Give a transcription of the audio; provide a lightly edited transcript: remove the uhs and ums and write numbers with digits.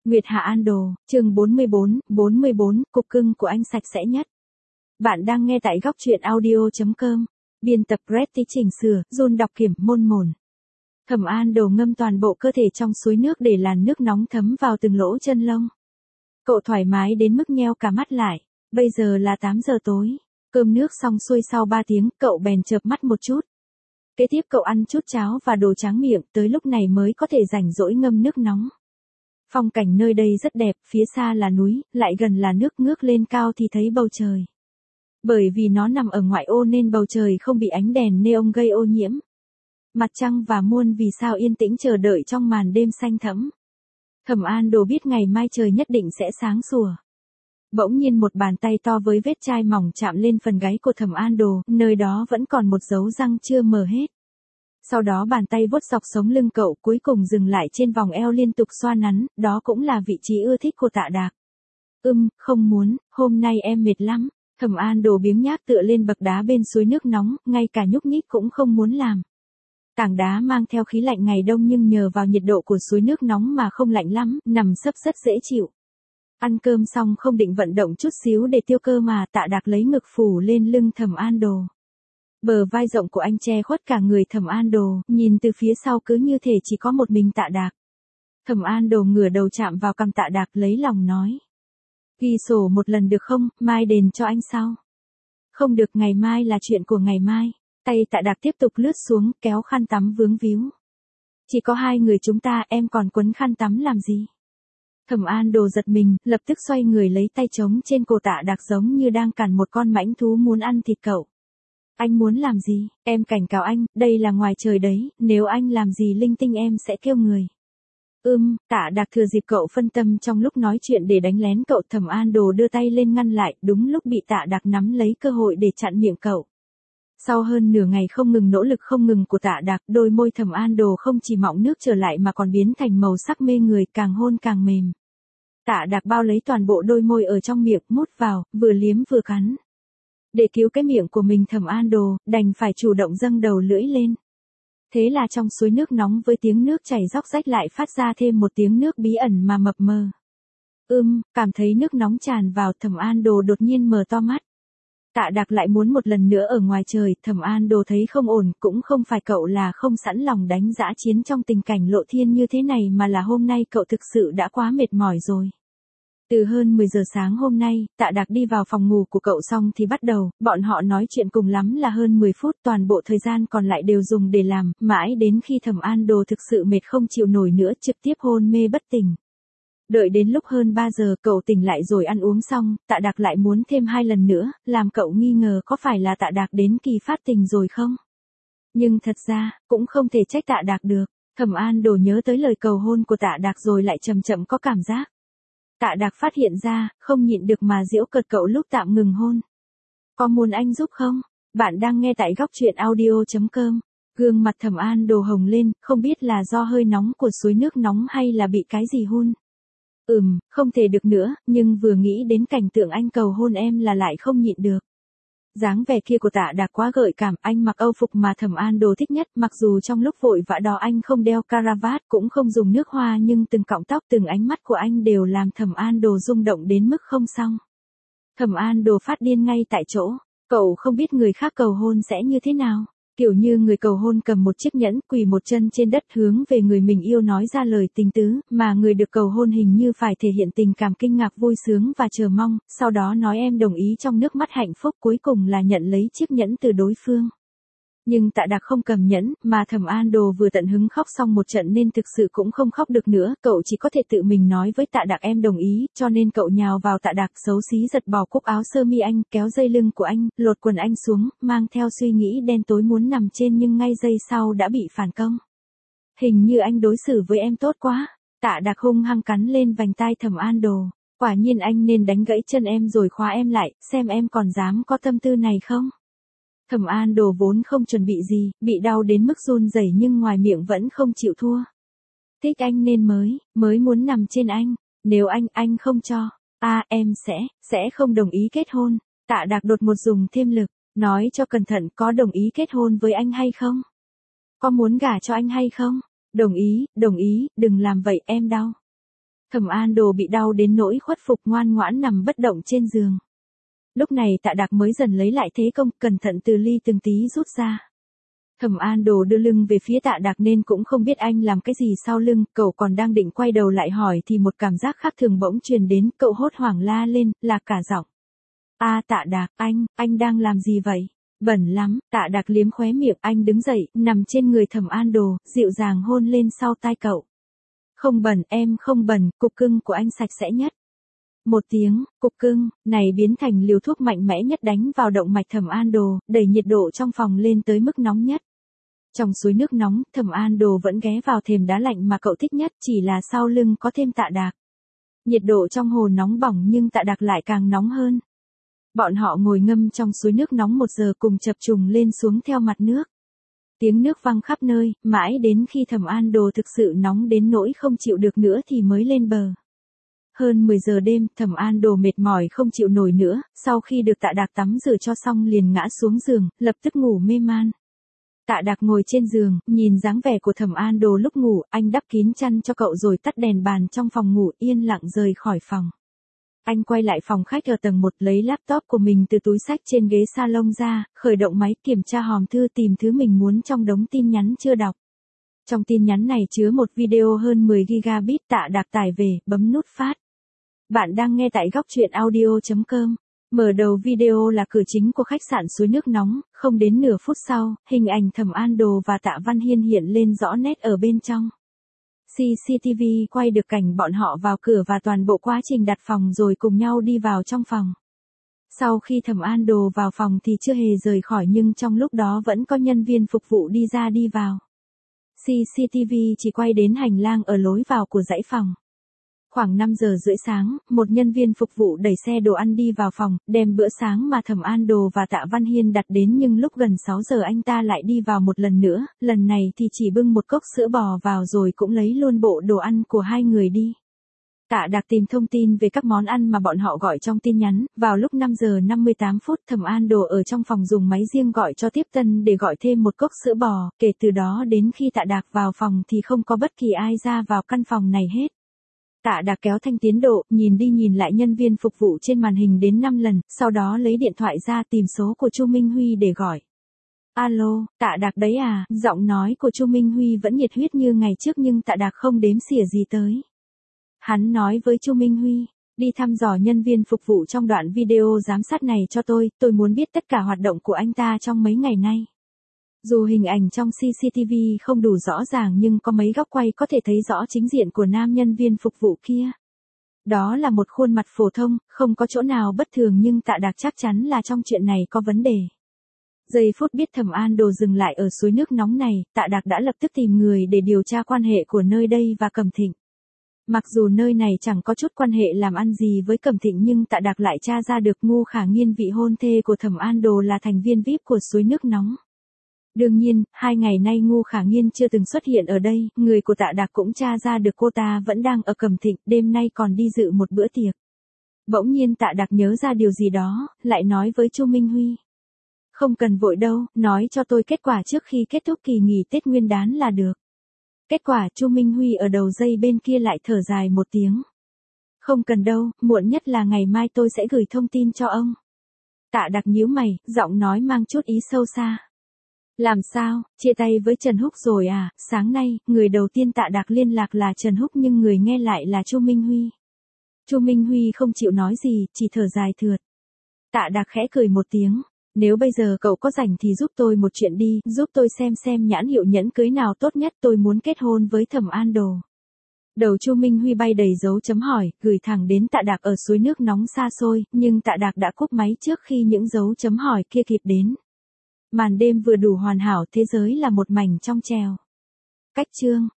Nguyệt Hạ An Đồ, chương 44, cục cưng của anh sạch sẽ nhất. Bạn đang nghe tại góc truyện audio.com. Biên tập Pretty chỉnh sửa, Jun đọc kiểm, môn mồn. Thẩm An Đồ ngâm toàn bộ cơ thể trong suối nước để làn nước nóng thấm vào từng lỗ chân lông. Cậu thoải mái đến mức nheo cả mắt lại. Bây giờ là 8 giờ tối. Cơm nước xong xuôi sau 3 tiếng, cậu bèn chợp mắt một chút. Kế tiếp cậu ăn chút cháo và đồ tráng miệng, tới lúc này mới có thể rảnh rỗi ngâm nước nóng. Phong cảnh nơi đây rất đẹp, phía xa là núi, lại gần là nước, ngước lên cao thì thấy bầu trời. Bởi vì nó nằm ở ngoại ô nên bầu trời không bị ánh đèn neon gây ô nhiễm. Mặt trăng và muôn vì sao yên tĩnh chờ đợi trong màn đêm xanh thẫm. Thẩm An Đồ biết ngày mai trời nhất định sẽ sáng sủa. Bỗng nhiên một bàn tay to với vết chai mỏng chạm lên phần gáy của Thẩm An Đồ, nơi đó vẫn còn một dấu răng chưa mở hết. Sau đó bàn tay vuốt dọc sống lưng cậu, cuối cùng dừng lại trên vòng eo liên tục xoa nắn, đó cũng là vị trí ưa thích của Tạ Đạc. Không muốn, hôm nay em mệt lắm. Thẩm An Đồ biếng nhác tựa lên bậc đá bên suối nước nóng, ngay cả nhúc nhích cũng không muốn làm. Tảng đá mang theo khí lạnh ngày đông nhưng nhờ vào nhiệt độ của suối nước nóng mà không lạnh lắm, nằm sấp rất dễ chịu. Ăn cơm xong không định vận động chút xíu để tiêu cơ mà Tạ Đạc lấy ngực phủ lên lưng Thẩm An Đồ. Bờ vai rộng của anh che khuất cả người Thẩm An Đồ, nhìn từ phía sau cứ như thể chỉ có một mình Tạ Đạc. Thẩm An Đồ ngửa đầu chạm vào cằm Tạ Đạc lấy lòng nói. Ghi sổ một lần được không, mai đền cho anh sau. Không được, ngày mai là chuyện của ngày mai. Tay Tạ Đạc tiếp tục lướt xuống, kéo khăn tắm vướng víu. Chỉ có hai người chúng ta, em còn quấn khăn tắm làm gì? Thẩm An Đồ giật mình, lập tức xoay người lấy tay trống trên cổ Tạ Đạc giống như đang cản một con mãnh thú muốn ăn thịt cậu. Anh muốn làm gì? Em cảnh cáo anh, đây là ngoài trời đấy, nếu anh làm gì linh tinh em sẽ kêu người. Tạ Đạc thừa dịp cậu phân tâm trong lúc nói chuyện để đánh lén cậu. Thẩm An Đồ đưa tay lên ngăn lại, đúng lúc bị Tạ Đạc nắm lấy cơ hội để chặn miệng cậu. Sau hơn nửa ngày không ngừng nỗ lực không ngừng của Tạ Đạc, đôi môi Thẩm An Đồ không chỉ mọng nước trở lại mà còn biến thành màu sắc mê người, càng hôn càng mềm. Tạ Đạc bao lấy toàn bộ đôi môi ở trong miệng, mút vào, vừa liếm vừa cắn. Để cứu cái miệng của mình, Thẩm An Đồ đành phải chủ động dâng đầu lưỡi lên. Thế là trong suối nước nóng với tiếng nước chảy róc rách lại phát ra thêm một tiếng nước bí ẩn mà mập mờ. Cảm thấy nước nóng tràn vào, Thẩm An Đồ đột nhiên mở to mắt. Tạ Đạc lại muốn một lần nữa ở ngoài trời. Thẩm An Đồ thấy không ổn, cũng không phải cậu là không sẵn lòng đánh dã chiến trong tình cảnh lộ thiên như thế này, mà là hôm nay cậu thực sự đã quá mệt mỏi rồi. Từ hơn 10 giờ sáng hôm nay, Tạ Đạc đi vào phòng ngủ của cậu xong thì bắt đầu, bọn họ nói chuyện cùng lắm là hơn 10 phút, toàn bộ thời gian còn lại đều dùng để làm, mãi đến khi Thẩm An Đồ thực sự mệt không chịu nổi nữa, trực tiếp hôn mê bất tỉnh. Đợi đến lúc hơn 3 giờ cậu tỉnh lại rồi ăn uống xong, Tạ Đạc lại muốn thêm 2 lần nữa, làm cậu nghi ngờ có phải là Tạ Đạc đến kỳ phát tình rồi không? Nhưng thật ra, cũng không thể trách Tạ Đạc được. Thẩm An Đồ nhớ tới lời cầu hôn của Tạ Đạc rồi lại chậm chậm có cảm giác. Tạ Đạc phát hiện ra, không nhịn được mà giễu cợt cậu lúc tạm ngừng hôn. Có muốn anh giúp không? Bạn đang nghe tại góc truyện audio.com. Gương mặt Thẩm An Đồ hồng lên, không biết là do hơi nóng của suối nước nóng hay là bị cái gì hun. Không thể được nữa, nhưng vừa nghĩ đến cảnh tượng anh cầu hôn em là lại không nhịn được. Dáng vẻ kia của Tạ Đạc quá gợi cảm, anh mặc âu phục mà Thẩm An Đồ thích nhất, mặc dù trong lúc vội vã đó anh không đeo caravat, cũng không dùng nước hoa, nhưng từng cọng tóc, từng ánh mắt của anh đều làm Thẩm An Đồ rung động đến mức không xong. Thẩm An Đồ phát điên ngay tại chỗ, cậu không biết người khác cầu hôn sẽ như thế nào. Kiểu như người cầu hôn cầm một chiếc nhẫn, quỳ một chân trên đất hướng về người mình yêu nói ra lời tình tứ, mà người được cầu hôn hình như phải thể hiện tình cảm kinh ngạc, vui sướng và chờ mong, sau đó nói em đồng ý trong nước mắt hạnh phúc, cuối cùng là nhận lấy chiếc nhẫn từ đối phương. Nhưng Tạ Đạc không cầm nhẫn, mà Thẩm An Đồ vừa tận hứng khóc xong một trận nên thực sự cũng không khóc được nữa, cậu chỉ có thể tự mình nói với Tạ Đạc em đồng ý, cho nên cậu nhào vào Tạ Đạc, xấu xí giật bỏ cúc áo sơ mi anh, kéo dây lưng của anh, lột quần anh xuống, mang theo suy nghĩ đen tối muốn nằm trên nhưng ngay giây sau đã bị phản công. Hình như anh đối xử với em tốt quá. Tạ Đạc hung hăng cắn lên vành tai Thẩm An Đồ. Quả nhiên anh nên đánh gãy chân em rồi khóa em lại, xem em còn dám có tâm tư này không. Thẩm An Đồ vốn không chuẩn bị gì, bị đau đến mức run rẩy nhưng ngoài miệng vẫn không chịu thua. Thích anh nên mới muốn nằm trên anh, nếu anh không cho, em sẽ không đồng ý kết hôn. Tạ Đạc đột một dùng thêm lực, nói cho cẩn thận, có đồng ý kết hôn với anh hay không? Có muốn gả cho anh hay không? Đồng ý, đừng làm vậy, em đau. Thẩm An Đồ bị đau đến nỗi khuất phục ngoan ngoãn nằm bất động trên giường. Lúc này Tạ Đạc mới dần lấy lại thế công, cẩn thận từ ly từng tí rút ra. Thẩm An Đồ đưa lưng về phía Tạ Đạc nên cũng không biết anh làm cái gì sau lưng, cậu còn đang định quay đầu lại hỏi thì một cảm giác khác thường bỗng truyền đến, cậu hốt hoảng la lên, là cả giọng. Tạ Đạc, anh đang làm gì vậy? Bẩn lắm. Tạ Đạc liếm khóe miệng, anh đứng dậy, nằm trên người Thẩm An Đồ, dịu dàng hôn lên sau tai cậu. Không bẩn, em không bẩn, cục cưng của anh sạch sẽ nhất. Một tiếng, cục cưng, này biến thành liều thuốc mạnh mẽ nhất đánh vào động mạch Thẩm An Đồ, đẩy nhiệt độ trong phòng lên tới mức nóng nhất. Trong suối nước nóng, Thẩm An Đồ vẫn ghé vào thềm đá lạnh mà cậu thích nhất, chỉ là sau lưng có thêm Tạ Đạc. Nhiệt độ trong hồ nóng bỏng nhưng Tạ Đạc lại càng nóng hơn. Bọn họ ngồi ngâm trong suối nước nóng 1 giờ cùng chập trùng lên xuống theo mặt nước. Tiếng nước văng khắp nơi, mãi đến khi Thẩm An Đồ thực sự nóng đến nỗi không chịu được nữa thì mới lên bờ. Hơn 10 giờ đêm, Thẩm An Đồ mệt mỏi không chịu nổi nữa, sau khi được Tạ Đạc tắm rửa cho xong liền ngã xuống giường, lập tức ngủ mê man. Tạ Đạc ngồi trên giường, nhìn dáng vẻ của Thẩm An Đồ lúc ngủ, anh đắp kín chăn cho cậu rồi tắt đèn bàn trong phòng ngủ, yên lặng rời khỏi phòng. Anh quay lại phòng khách ở tầng 1, lấy laptop của mình từ túi xách trên ghế salon ra, khởi động máy, kiểm tra hòm thư, tìm thứ mình muốn trong đống tin nhắn chưa đọc. Trong tin nhắn này chứa một video hơn 10 gigabit. Tạ Đạc tải về, bấm nút phát. Bạn đang nghe tại góc truyện audio.com. Mở đầu video là cửa chính của khách sạn suối nước nóng, không đến nửa phút sau, hình ảnh Thẩm An Đồ và Tạ Văn Hiên hiện lên rõ nét ở bên trong. CCTV quay được cảnh bọn họ vào cửa và toàn bộ quá trình đặt phòng rồi cùng nhau đi vào trong phòng. Sau khi Thẩm An Đồ vào phòng thì chưa hề rời khỏi nhưng trong lúc đó vẫn có nhân viên phục vụ đi ra đi vào. CCTV chỉ quay đến hành lang ở lối vào của dãy phòng. Khoảng 5 giờ rưỡi sáng, một nhân viên phục vụ đẩy xe đồ ăn đi vào phòng, đem bữa sáng mà Thẩm An Đồ và Tạ Văn Hiên đặt đến nhưng lúc gần 6 giờ anh ta lại đi vào một lần nữa, lần này thì chỉ bưng một cốc sữa bò vào rồi cũng lấy luôn bộ đồ ăn của hai người đi. Tạ Đạc tìm thông tin về các món ăn mà bọn họ gọi trong tin nhắn, vào lúc 5 giờ 58 phút Thẩm An Đồ ở trong phòng dùng máy riêng gọi cho tiếp tân để gọi thêm một cốc sữa bò, kể từ đó đến khi Tạ Đạc vào phòng thì không có bất kỳ ai ra vào căn phòng này hết. Tạ Đạc kéo thanh tiến độ, nhìn đi nhìn lại nhân viên phục vụ trên màn hình đến 5 lần, sau đó lấy điện thoại ra tìm số của Chu Minh Huy để gọi. Alo, Tạ Đạc đấy à? Giọng nói của Chu Minh Huy vẫn nhiệt huyết như ngày trước nhưng Tạ Đạc không đếm xỉa gì tới. Hắn nói với Chu Minh Huy, đi thăm dò nhân viên phục vụ trong đoạn video giám sát này cho tôi muốn biết tất cả hoạt động của anh ta trong mấy ngày nay. Dù hình ảnh trong CCTV không đủ rõ ràng nhưng có mấy góc quay có thể thấy rõ chính diện của nam nhân viên phục vụ kia. Đó là một khuôn mặt phổ thông, không có chỗ nào bất thường nhưng Tạ Đạc chắc chắn là trong chuyện này có vấn đề. Giây phút biết Thẩm An Đồ dừng lại ở suối nước nóng này, Tạ Đạc đã lập tức tìm người để điều tra quan hệ của nơi đây và Cẩm Thịnh. Mặc dù nơi này chẳng có chút quan hệ làm ăn gì với Cẩm Thịnh nhưng Tạ Đạc lại tra ra được Ngô Khả Nghiên, vị hôn thê của Thẩm An Đồ, là thành viên VIP của suối nước nóng. Đương nhiên, 2 ngày nay Ngô Khả Nghiên chưa từng xuất hiện ở đây, người của Tạ Đạc cũng tra ra được cô ta vẫn đang ở Cẩm Thịnh, đêm nay còn đi dự một bữa tiệc. Bỗng nhiên Tạ Đạc nhớ ra điều gì đó, lại nói với Chu Minh Huy. Không cần vội đâu, nói cho tôi kết quả trước khi kết thúc kỳ nghỉ Tết Nguyên đán là được. Kết quả? Chu Minh Huy ở đầu dây bên kia lại thở dài một tiếng. Không cần đâu, muộn nhất là ngày mai tôi sẽ gửi thông tin cho ông. Tạ Đạc nhíu mày, giọng nói mang chút ý sâu xa. Làm sao, chia tay với Trần Húc rồi à? Sáng nay, người đầu tiên Tạ Đạc liên lạc là Trần Húc nhưng người nghe lại là Chu Minh Huy. Chu Minh Huy không chịu nói gì, chỉ thở dài thượt. Tạ Đạc khẽ cười một tiếng. Nếu bây giờ cậu có rảnh thì giúp tôi một chuyện đi, giúp tôi xem nhãn hiệu nhẫn cưới nào tốt nhất, tôi muốn kết hôn với Thẩm An Đồ. Đầu Chu Minh Huy bay đầy dấu chấm hỏi, gửi thẳng đến Tạ Đạc ở suối nước nóng xa xôi, nhưng Tạ Đạc đã cúp máy trước khi những dấu chấm hỏi kia kịp đến. Màn đêm vừa đủ hoàn hảo, thế giới là một mảnh trong trèo. Cách chương